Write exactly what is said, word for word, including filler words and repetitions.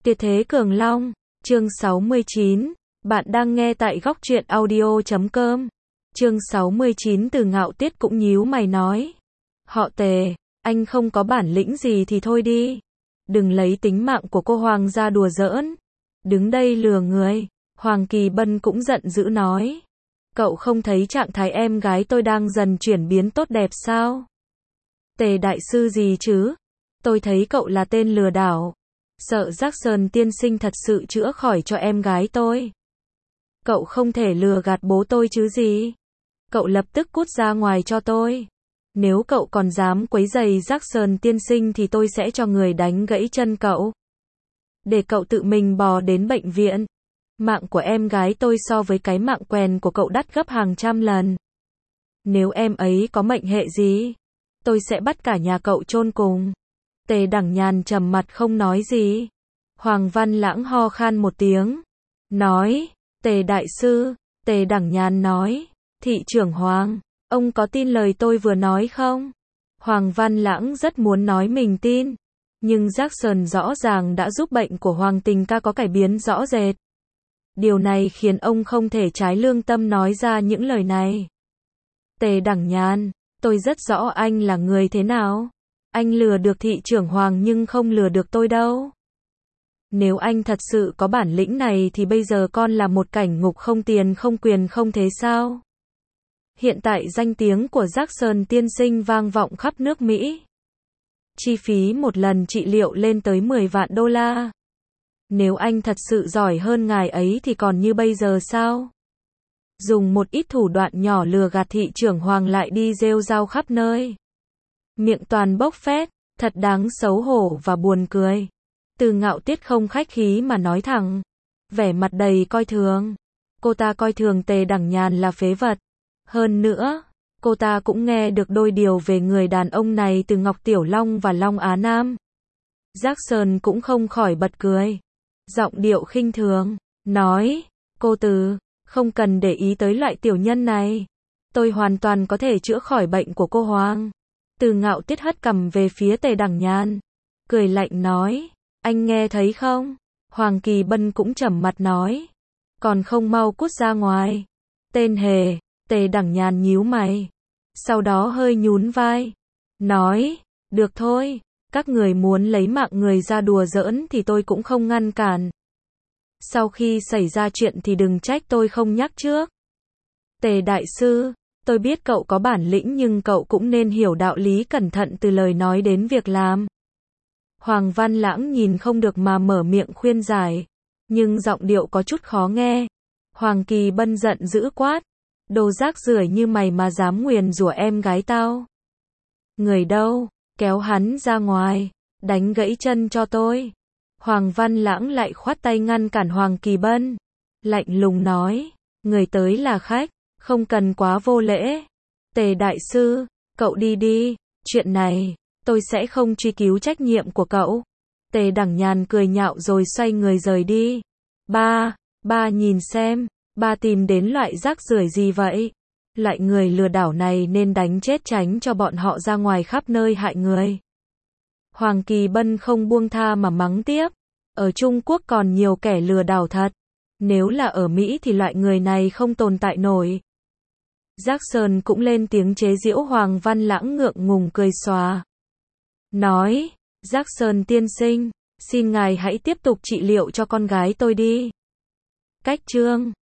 Tuyệt thế Cường Long, chương sáu mươi chín, bạn đang nghe tại góc truyện audio chấm com. Chương sáu mươi chín Từ Ngạo Tiết cũng nhíu mày nói. Họ Tề, anh không có bản lĩnh gì thì thôi đi. Đừng lấy tính mạng của cô Hoàng ra đùa giỡn. Đứng đây lừa người. Hoàng Kỳ Bân cũng giận dữ nói. Cậu không thấy trạng thái em gái tôi đang dần chuyển biến tốt đẹp sao? Tề đại sư gì chứ? Tôi thấy cậu là tên lừa đảo. Sợ Jackson tiên sinh thật sự chữa khỏi cho em gái tôi. Cậu không thể lừa gạt bố tôi chứ gì. Cậu lập tức cút ra ngoài cho tôi. Nếu cậu còn dám quấy rầy Jackson tiên sinh thì tôi sẽ cho người đánh gãy chân cậu. Để cậu tự mình bò đến bệnh viện. Mạng của em gái tôi so với cái mạng quèn của cậu đắt gấp hàng trăm lần. Nếu em ấy có mệnh hệ gì, tôi sẽ bắt cả nhà cậu chôn cùng. Tề Đẳng Nhàn trầm mặt không nói gì. Hoàng Văn Lãng ho khan một tiếng. Nói, Tề đại sư, Tề Đẳng Nhàn nói, thị trưởng Hoàng, ông có tin lời tôi vừa nói không? Hoàng Văn Lãng rất muốn nói mình tin. Nhưng Jackson rõ ràng đã giúp bệnh của Hoàng Tình ca có cải biến rõ rệt. Điều này khiến ông không thể trái lương tâm nói ra những lời này. Tề Đẳng Nhàn, tôi rất rõ anh là người thế nào. Anh lừa được thị trưởng Hoàng nhưng không lừa được tôi đâu. Nếu anh thật sự có bản lĩnh này thì bây giờ con là một cảnh ngục không tiền không quyền không thế sao? Hiện tại danh tiếng của Jackson tiên sinh vang vọng khắp nước Mỹ. Chi phí một lần trị liệu lên tới mười vạn đô la. Nếu anh thật sự giỏi hơn ngài ấy thì còn như bây giờ sao? Dùng một ít thủ đoạn nhỏ lừa gạt thị trưởng Hoàng lại đi rêu rao khắp nơi. Miệng toàn bốc phét, thật đáng xấu hổ và buồn cười. Từ Ngạo Tiết không khách khí mà nói thẳng. Vẻ mặt đầy coi thường. Cô ta coi thường Tề Đẳng Nhàn là phế vật. Hơn nữa, cô ta cũng nghe được đôi điều về người đàn ông này từ Ngọc Tiểu Long và Long Á Nam. Jackson cũng không khỏi bật cười. Giọng điệu khinh thường, nói, cô Từ, không cần để ý tới loại tiểu nhân này. Tôi hoàn toàn có thể chữa khỏi bệnh của cô Hoàng. Từ Ngạo Tiết hất cằm về phía Tề Đẳng Nhàn. Cười lạnh nói, anh nghe thấy không? Hoàng Kỳ Bân cũng trầm mặt nói. Còn không mau cút ra ngoài. Tên hề, Tề Đẳng Nhàn nhíu mày. Sau đó hơi nhún vai. Nói, được thôi, các người muốn lấy mạng người ra đùa giỡn thì tôi cũng không ngăn cản. Sau khi xảy ra chuyện thì đừng trách tôi không nhắc trước. Tề đại sư, tôi biết cậu có bản lĩnh nhưng cậu cũng nên hiểu đạo lý cẩn thận từ lời nói đến việc làm. Hoàng Văn Lãng nhìn không được mà mở miệng khuyên giải, nhưng giọng điệu có chút khó nghe. Hoàng Kỳ Bân giận dữ quát, đồ rác rưởi như mày mà dám nguyền rủa em gái tao. Người đâu, kéo hắn ra ngoài, đánh gãy chân cho tôi. Hoàng Văn Lãng lại khoát tay ngăn cản Hoàng Kỳ Bân, lạnh lùng nói, người tới là khách, không cần quá vô lễ. Tề đại sư, cậu đi đi, chuyện này, tôi sẽ không truy cứu trách nhiệm của cậu. Tề Đẳng Nhàn cười nhạo rồi xoay người rời đi. Ba, ba nhìn xem, ba tìm đến loại rác rưởi gì vậy? Loại người lừa đảo này nên đánh chết tránh cho bọn họ ra ngoài khắp nơi hại người. Hoàng Kỳ Bân không buông tha mà mắng tiếp. Ở Trung Quốc còn nhiều kẻ lừa đảo thật. Nếu là ở Mỹ thì loại người này không tồn tại nổi. Jackson cũng lên tiếng chế giễu. Hoàng Văn Lãng ngượng ngùng cười xòa. Nói, Jackson tiên sinh, xin ngài hãy tiếp tục trị liệu cho con gái tôi đi. Cách chương